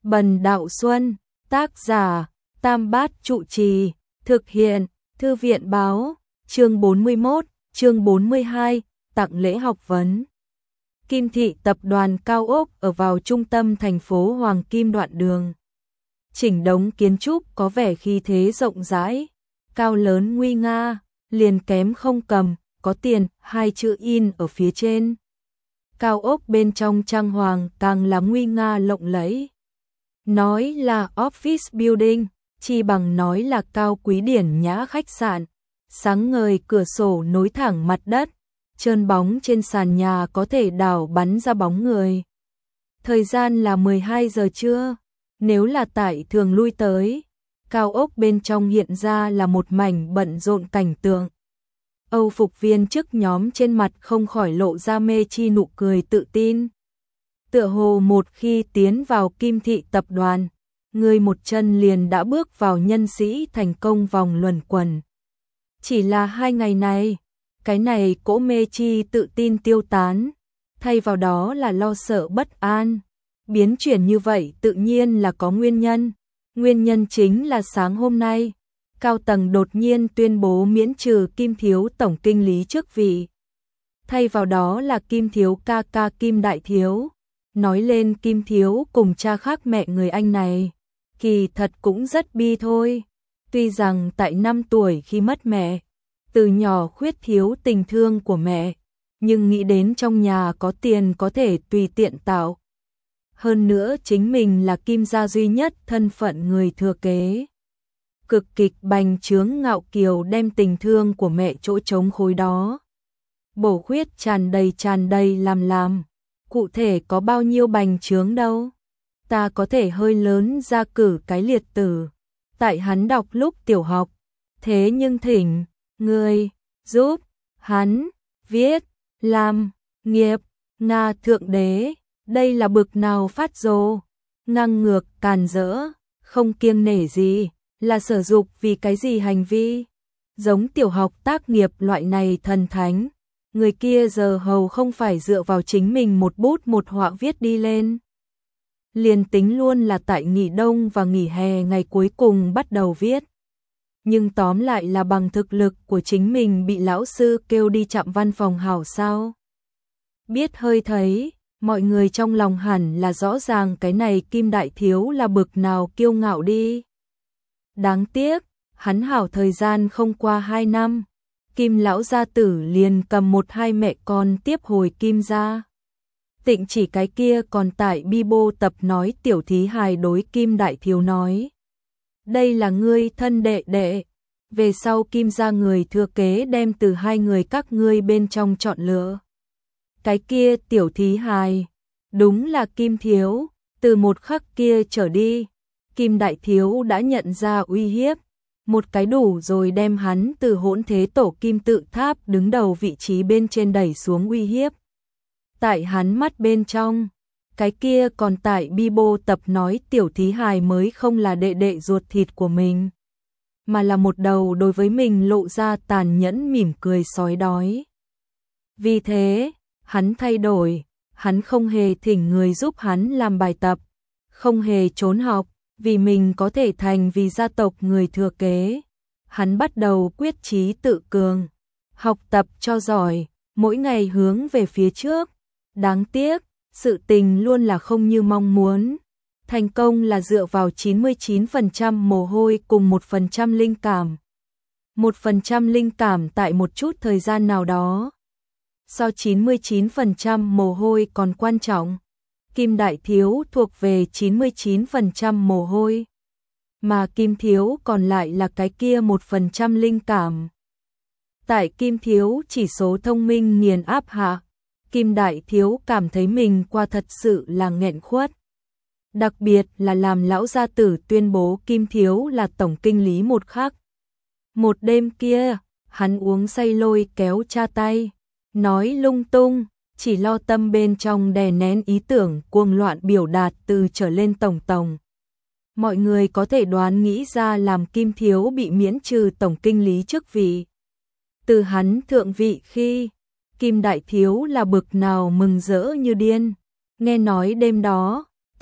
Bần Đạo Xuân, tác giả, Tam Bát Trụ Trì, thực hiện, Thư viện báo, chương 41, chương 42, tặng lễ học vấn. Kim Thị tập đoàn cao ốc ở vào trung tâm thành phố Hoàng Kim đoạn đường. Chỉnh đống kiến trúc có vẻ khí thế rộng rãi, cao lớn nguy nga, liền kém không cầm, có tiền, hai chữ in ở phía trên. Cao ốc bên trong trang hoàng càng là nguy nga lộng lẫy. Nói là office building, chi bằng nói là cao quý điển nhã khách sạn. Sáng ngời cửa sổ nối thẳng mặt đất, trơn bóng trên sàn nhà có thể đảo bắn ra bóng người. Thời gian là 12 giờ trưa, nếu là tại thường lui tới, cao ốc bên trong hiện ra là một mảnh bận rộn cảnh tượng. Âu phục viên chức nhóm trên mặt không khỏi lộ ra mê chi nụ cười tự tin. Tựa hồ một khi tiến vào Kim Thị tập đoàn, người một chân liền đã bước vào nhân sĩ thành công vòng luẩn quẩn. Chỉ là 2 ngày này, cái này cỗ mê chi tự tin tiêu tán, thay vào đó là lo sợ bất an. Biến chuyển như vậy tự nhiên là có nguyên nhân. Nguyên nhân chính là sáng hôm nay, cao tầng đột nhiên tuyên bố miễn trừ Kim Thiếu tổng kinh lý chức vị. Thay vào đó là Kim Thiếu ca ca Kim Đại Thiếu. Nói lên Kim Thiếu cùng cha khác mẹ người anh này, kỳ thật cũng rất bi thôi. Tuy rằng tại 5 tuổi khi mất mẹ, từ nhỏ khuyết thiếu tình thương của mẹ, nhưng nghĩ đến trong nhà có tiền có thể tùy tiện tạo. Hơn nữa chính mình là Kim gia duy nhất thân phận người thừa kế. Cực kịch bành trướng ngạo kiều đem tình thương của mẹ chỗ trống khối đó. Bổ khuyết tràn đầy làm. Cụ thể có bao nhiêu bành trướng đâu. Ta có thể hơi lớn ra cử cái liệt tử. Tại hắn đọc lúc tiểu học. Thế nhưng thỉnh, ngươi, giúp, hắn, viết, làm, nghiệp, Nga thượng đế. Đây là bực nào phát rồ, ngang ngược, càn rỡ, không kiêng nể gì, là sở dục vì cái gì hành vi. Giống tiểu học tác nghiệp loại này thần thánh, người kia giờ hầu không phải dựa vào chính mình một bút một họa viết đi lên. Liền tính luôn là tại nghỉ đông và nghỉ hè ngày cuối cùng bắt đầu viết. Nhưng tóm lại là bằng thực lực của chính mình bị lão sư kêu đi chạm văn phòng hảo sao. Biết hơi thấy, mọi người trong lòng hẳn là rõ ràng cái này Kim Đại Thiếu là bực nào kiêu ngạo đi. Đáng tiếc, hắn hảo thời gian không qua 2 năm. Kim lão gia tử liền cầm 1-2 mẹ con tiếp hồi Kim gia. Tịnh chỉ cái kia còn tại Bibo tập nói tiểu thí hài đối Kim Đại Thiếu nói. Đây là ngươi thân đệ đệ. Về sau Kim gia người thừa kế đem từ 2 người các ngươi bên trong chọn lựa. Cái kia tiểu thí hài, đúng là Kim Thiếu, từ một khắc kia trở đi, Kim Đại Thiếu đã nhận ra uy hiếp, một cái đủ rồi đem hắn từ hỗn thế tổ Kim tự tháp đứng đầu vị trí bên trên đẩy xuống uy hiếp. Tại hắn mắt bên trong, cái kia còn tại Bibo tập nói tiểu thí hài mới không là đệ đệ ruột thịt của mình, mà là một đầu đối với mình lộ ra tàn nhẫn mỉm cười sói đói. Vì thế, hắn thay đổi, hắn không hề thỉnh người giúp hắn làm bài tập, không hề trốn học, vì mình có thể thành vì gia tộc người thừa kế. Hắn bắt đầu quyết chí tự cường, học tập cho giỏi, mỗi ngày hướng về phía trước. Đáng tiếc, sự tình luôn là không như mong muốn. Thành công là dựa vào 99% mồ hôi cùng 1% linh cảm. 1% linh cảm tại một chút thời gian nào đó. So 99% mồ hôi còn quan trọng, Kim Đại Thiếu thuộc về 99% mồ hôi, mà Kim Thiếu còn lại là cái kia 1% linh cảm. Tại Kim Thiếu chỉ số thông minh nghiền áp hạ, Kim Đại Thiếu cảm thấy mình qua thật sự là nghẹn khuất. Đặc biệt là làm lão gia tử tuyên bố Kim Thiếu là tổng kinh lý một khắc. Một đêm kia, hắn uống say lôi kéo cha tay. Nói lung tung, chỉ lo tâm bên trong đè nén ý tưởng cuồng loạn biểu đạt từ trở lên tổng. Mọi người có thể đoán nghĩ ra làm Kim Thiếu bị miễn trừ tổng kinh lý chức vị. Từ hắn thượng vị khi, Kim Đại Thiếu là bực nào mừng rỡ như điên. Nghe nói đêm đó,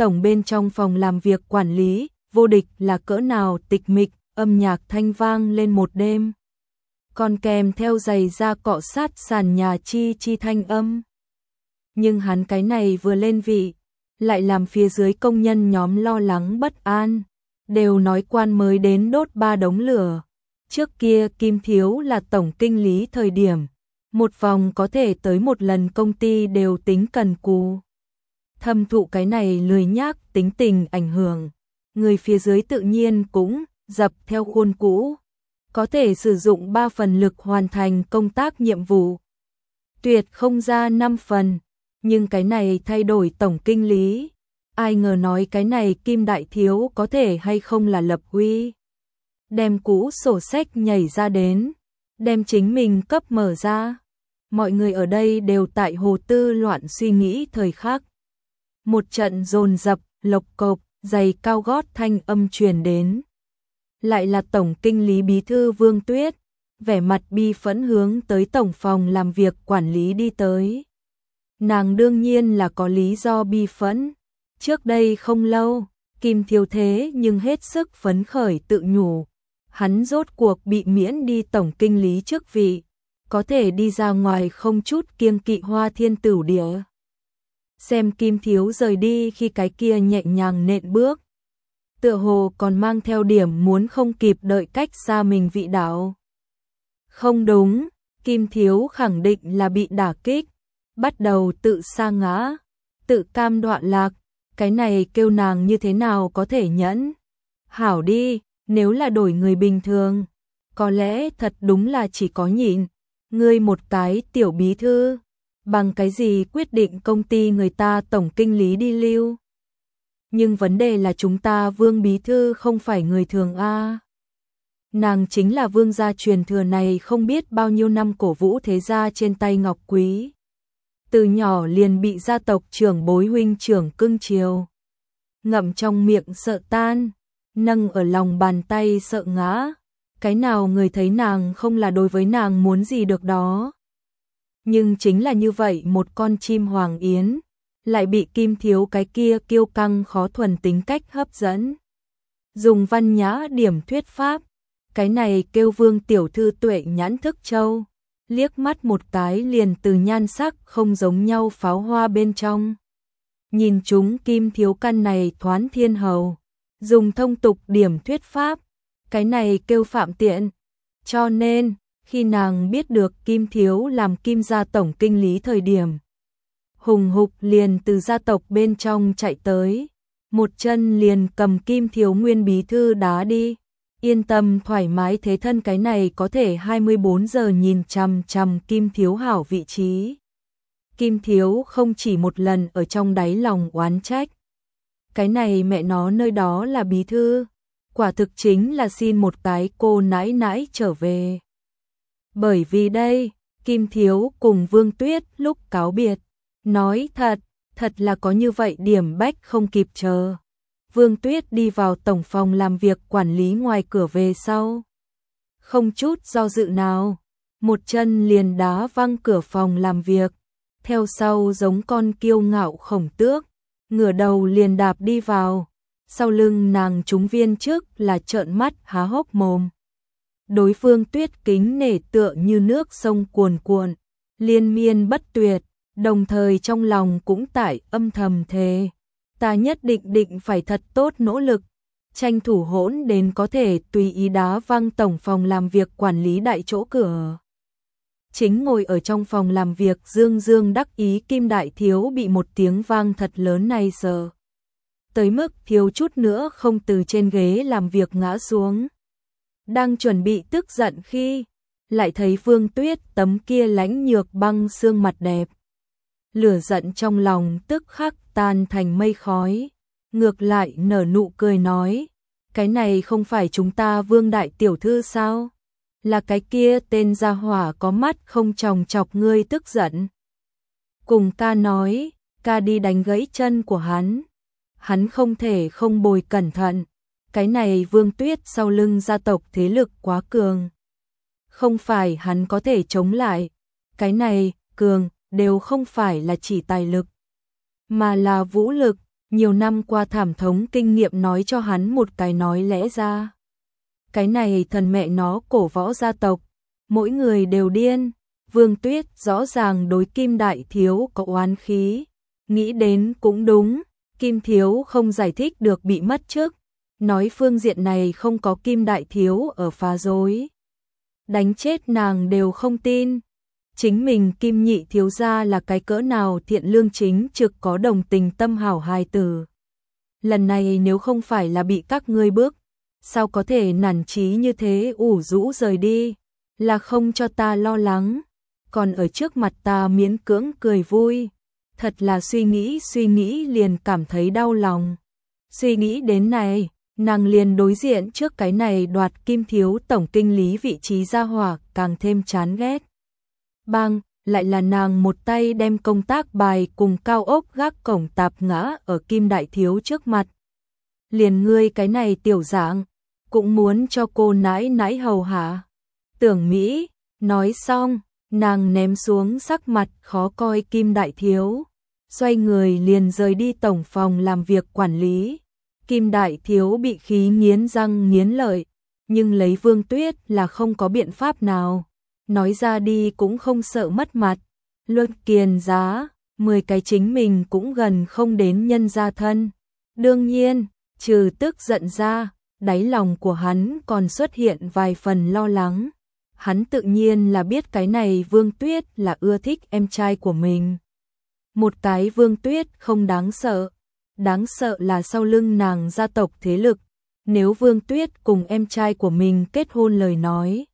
tổng bên trong phòng làm việc quản lý, vô địch là cỡ nào tịch mịch, âm nhạc thanh vang lên một đêm. Còn kèm theo giày da cọ sát sàn nhà chi chi thanh âm. Nhưng hắn cái này vừa lên vị, lại làm phía dưới công nhân nhóm lo lắng bất an, đều nói quan mới đến đốt 3 đống lửa. Trước kia Kim Thiếu là tổng kinh lý thời điểm, một vòng có thể tới một lần công ty đều tính cần cù. Thâm thụ cái này lười nhác tính tình ảnh hưởng, người phía dưới tự nhiên cũng dập theo khuôn cũ, có thể sử dụng 3 phần lực hoàn thành công tác nhiệm vụ. Tuyệt không ra 5 phần, nhưng cái này thay đổi tổng kinh lý, ai ngờ nói cái này Kim Đại Thiếu có thể hay không là lập uy. Đem cũ sổ sách nhảy ra đến, đem chính mình cấp mở ra. Mọi người ở đây đều tại hồ tư loạn suy nghĩ thời khắc. Một trận dồn dập, lộc cộc, giày cao gót thanh âm truyền đến. Lại là tổng kinh lý bí thư Vương Tuyết, vẻ mặt bi phẫn hướng tới tổng phòng làm việc quản lý đi tới. Nàng đương nhiên là có lý do bi phẫn. Trước đây không lâu, Kim Thiếu thế nhưng hết sức phấn khởi tự nhủ. Hắn rốt cuộc bị miễn đi tổng kinh lý chức vị, có thể đi ra ngoài không chút kiêng kỵ Hoa Thiên Tửu Địa. Xem Kim Thiếu rời đi khi cái kia nhẹ nhàng nện bước, tựa hồ còn mang theo điểm muốn không kịp đợi cách xa mình vị đạo. Không đúng, Kim Thiếu khẳng định là bị đả kích, bắt đầu tự sa ngã, tự cam đoạn lạc, cái này kêu nàng như thế nào có thể nhẫn. Hảo đi, nếu là đổi người bình thường, có lẽ thật đúng là chỉ có nhịn. Ngươi một cái tiểu bí thư, bằng cái gì quyết định công ty người ta tổng kinh lý đi lưu. Nhưng vấn đề là chúng ta Vương bí thư không phải người thường a. Nàng chính là vương gia truyền thừa này không biết bao nhiêu năm cổ vũ thế gia trên tay ngọc quý. Từ nhỏ liền bị gia tộc trưởng bối huynh trưởng cưng chiều. Ngậm trong miệng sợ tan, nâng ở lòng bàn tay sợ ngã. Cái nào người thấy nàng không là đối với nàng muốn gì được đó. Nhưng chính là như vậy một con chim hoàng yến, lại bị Kim Thiếu cái kia kiêu căng khó thuần tính cách hấp dẫn. Dùng văn nhã điểm thuyết pháp, cái này kêu Vương tiểu thư tuệ nhãn thức châu, liếc mắt một cái liền từ nhan sắc không giống nhau pháo hoa bên trong. Nhìn chúng Kim Thiếu căn này thoán thiên hầu, dùng thông tục điểm thuyết pháp, cái này kêu phạm tiện. Cho nên, khi nàng biết được Kim Thiếu làm Kim gia tổng kinh lý thời điểm, hùng hục liền từ gia tộc bên trong chạy tới, một chân liền cầm Kim Thiếu nguyên bí thư đá đi. Yên tâm thoải mái thế thân cái này có thể 24 giờ nhìn chằm chằm Kim Thiếu hảo vị trí. Kim Thiếu không chỉ một lần ở trong đáy lòng oán trách. Cái này mẹ nó nơi đó là bí thư, quả thực chính là xin một cái cô nãi nãi trở về. Bởi vì đây, Kim Thiếu cùng Vương Tuyết lúc cáo biệt, nói thật là có như vậy điểm bách không kịp chờ. Vương Tuyết đi vào tổng phòng làm việc quản lý ngoài cửa về sau. Không chút do dự nào, một chân liền đá văng cửa phòng làm việc, theo sau giống con kiêu ngạo khổng tước, ngửa đầu liền đạp đi vào, sau lưng nàng chúng viên trước là trợn mắt há hốc mồm. Đối phương Tuyết kính nể tựa như nước sông cuồn cuộn, liên miên bất tuyệt, đồng thời trong lòng cũng tại âm thầm thề. Ta nhất định phải thật tốt nỗ lực, tranh thủ hỗn đến có thể tùy ý đá văng tổng phòng làm việc quản lý đại chỗ cửa. Chính ngồi ở trong phòng làm việc dương dương đắc ý Kim Đại Thiếu bị một tiếng vang thật lớn này sợ. Tới mức thiếu chút nữa không từ trên ghế làm việc ngã xuống. Đang chuẩn bị tức giận khi, lại thấy Vương Tuyết tấm kia lãnh nhược băng xương mặt đẹp. Lửa giận trong lòng tức khắc tan thành mây khói, ngược lại nở nụ cười nói, cái này không phải chúng ta Vương đại tiểu thư sao? Là cái kia tên gia hỏa có mắt không tròng chọc ngươi tức giận. Cùng ca nói, ca đi đánh gãy chân của hắn. Hắn không thể không bồi cẩn thận, cái này Vương Tuyết sau lưng gia tộc thế lực quá cường. Không phải hắn có thể chống lại, cái này, cường, đều không phải là chỉ tài lực, mà là vũ lực, Nhiều năm qua thảm thống kinh nghiệm nói cho hắn một cái nói lẽ ra. Cái này thần mẹ nó cổ võ gia tộc, mỗi người đều điên. Vương Tuyết rõ ràng đối Kim Đại Thiếu có oán khí. Nghĩ đến cũng đúng, Kim Thiếu không giải thích được bị mất chức. Nói phương diện này không có Kim Đại Thiếu ở phá rối. Đánh chết nàng đều không tin. Chính mình Kim Nhị Thiếu gia là cái cỡ nào thiện lương chính trực có đồng tình tâm hảo hài tử. Lần này nếu không phải là bị các ngươi bước, sao có thể nản chí như thế ủ rũ rời đi, là không cho ta lo lắng, còn ở trước mặt ta miễn cưỡng cười vui. Thật là suy nghĩ liền cảm thấy đau lòng. Suy nghĩ đến này, nàng liền đối diện trước cái này đoạt Kim Thiếu tổng kinh lý vị trí gia hỏa càng thêm chán ghét. Bang, lại là nàng một tay đem công tác bài cùng cao ốc gác cổng tạp ngã ở Kim Đại Thiếu trước mặt. Liền ngươi cái này tiểu dạng, cũng muốn cho cô nãi nãi hầu hạ. Tưởng Mỹ, nói xong, nàng ném xuống sắc mặt khó coi Kim Đại Thiếu, xoay người liền rời đi tổng phòng làm việc quản lý. Kim Đại Thiếu bị khí nghiến răng nghiến lợi, nhưng lấy Vương Tuyết là không có biện pháp nào. Nói ra đi cũng không sợ mất mặt. Luận kiền giá, 10 cái chính mình cũng gần không đến nhân gia thân. Đương nhiên, trừ tức giận ra, đáy lòng của hắn còn xuất hiện vài phần lo lắng. Hắn tự nhiên là biết cái này Vương Tuyết là ưa thích em trai của mình. Một cái Vương Tuyết không đáng sợ. Đáng sợ là sau lưng nàng gia tộc thế lực. Nếu Vương Tuyết cùng em trai của mình kết hôn lời nói,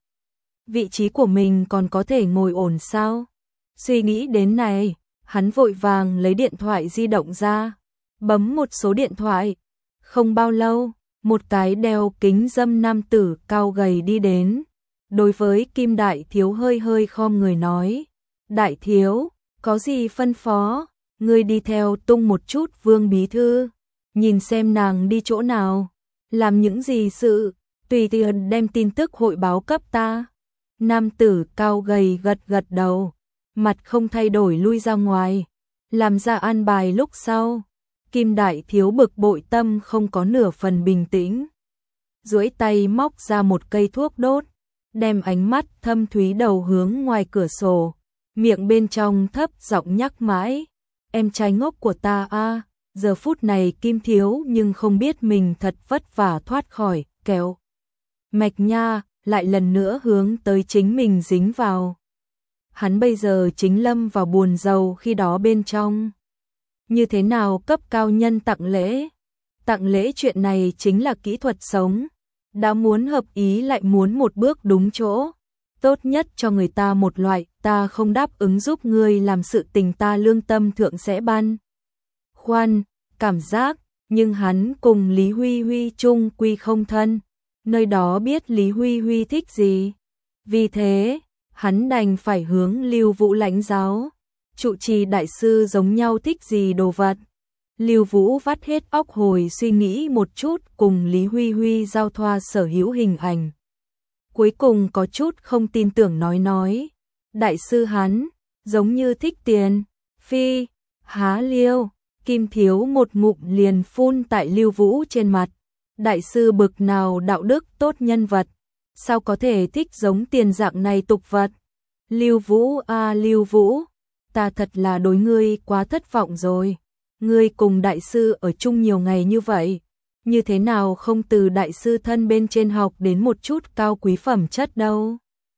vị trí của mình còn có thể ngồi ổn sao? Suy nghĩ đến này, hắn vội vàng lấy điện thoại di động ra, bấm một số điện thoại. Không bao lâu, một cái đeo kính râm nam tử cao gầy đi đến. Đối với Kim Đại Thiếu hơi hơi khom người nói, Đại Thiếu, có gì phân phó, ngươi đi theo tung một chút Vương Bí Thư, nhìn xem nàng đi chỗ nào, làm những gì sự, tùy tiện đem tin tức hội báo cấp ta. Nam tử cao gầy gật gật đầu, mặt không thay đổi lui ra ngoài, làm ra an bài lúc sau. Kim Đại Thiếu bực bội tâm không có nửa phần bình tĩnh. Duỗi tay móc ra một cây thuốc đốt, đem ánh mắt thâm thúy đầu hướng ngoài cửa sổ, miệng bên trong thấp giọng nhắc mãi, em trai ngốc của ta a, giờ phút này Kim Thiếu nhưng không biết mình thật vất vả thoát khỏi kéo mạch nha, lại lần nữa hướng tới chính mình dính vào. Hắn bây giờ chính lâm vào buồn rầu khi đó bên trong. Như thế nào cấp cao nhân tặng lễ? Tặng lễ chuyện này chính là kỹ thuật sống. Đã muốn hợp ý lại muốn một bước đúng chỗ. Tốt nhất cho người ta một loại, ta không đáp ứng giúp ngươi làm sự tình ta lương tâm thượng sẽ ban khoan, cảm giác, nhưng hắn cùng Lý Huy Huy chung quy không thân. Nơi đó biết Lý Huy Huy thích gì. Vì thế, hắn đành phải hướng Lưu Vũ lãnh giáo. Trụ trì đại sư giống nhau thích gì đồ vật. Lưu Vũ vắt hết óc hồi suy nghĩ một chút cùng Lý Huy Huy giao thoa sở hữu hình ảnh. Cuối cùng có chút không tin tưởng nói. Đại sư hắn, giống như thích tiền. Phi, há Liêu, Kim Thiếu một ngụm liền phun tại Lưu Vũ trên mặt. Đại sư bực nào đạo đức tốt nhân vật, sao có thể thích giống tiền dạng này tục vật. Lưu Vũ a Lưu Vũ, ta thật là đối ngươi quá thất vọng rồi. Ngươi cùng đại sư ở chung nhiều ngày như vậy, như thế nào không từ đại sư thân bên trên học đến một chút cao quý phẩm chất đâu.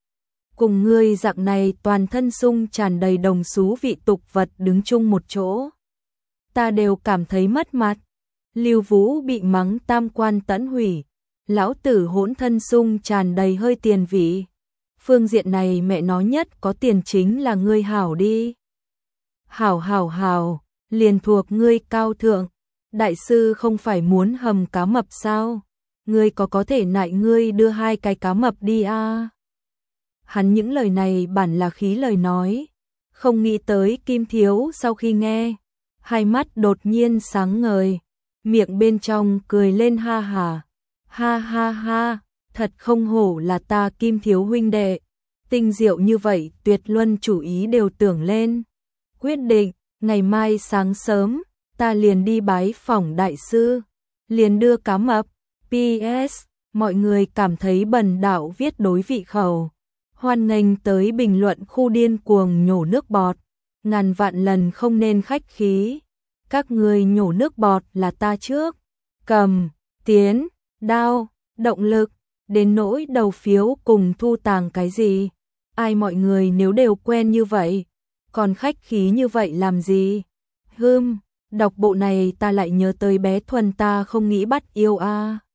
Cùng ngươi dạng này toàn thân sung tràn đầy đồng xú vị tục vật đứng chung một chỗ, ta đều cảm thấy mất mặt. Lưu Vũ bị mắng tam quan tẫn hủy, lão tử hỗn thân sung tràn đầy hơi tiền vị. Phương diện này mẹ nó nhất có tiền chính là ngươi hảo đi. Hảo, liền thuộc ngươi cao thượng. Đại sư không phải muốn hầm cá mập sao? Ngươi có thể nại ngươi đưa 2 cái cá mập đi a. Hắn những lời này bản là khí lời nói, không nghĩ tới Kim Thiếu sau khi nghe, hai mắt đột nhiên sáng ngời, miệng bên trong cười lên ha ha, thật không hổ là ta Kim Thiếu huynh đệ, tinh diệu như vậy tuyệt luân chủ ý đều tưởng lên. Quyết định, ngày mai sáng sớm, ta liền đi bái phỏng đại sư, liền đưa cá mập. PS, mọi người cảm thấy Bần Đạo viết đối vị khẩu. Hoan nghênh tới bình luận khu điên cuồng nhổ nước bọt, ngàn vạn lần không nên khách khí. Các người nhổ nước bọt là ta trước. Cầm, tiến, đao, động lực, đến nỗi đầu phiếu cùng thu tàng cái gì. Ai mọi người nếu đều quen như vậy, còn khách khí như vậy làm gì? Đọc bộ này ta lại nhớ tới bé Thuần ta không nghĩ bắt yêu a.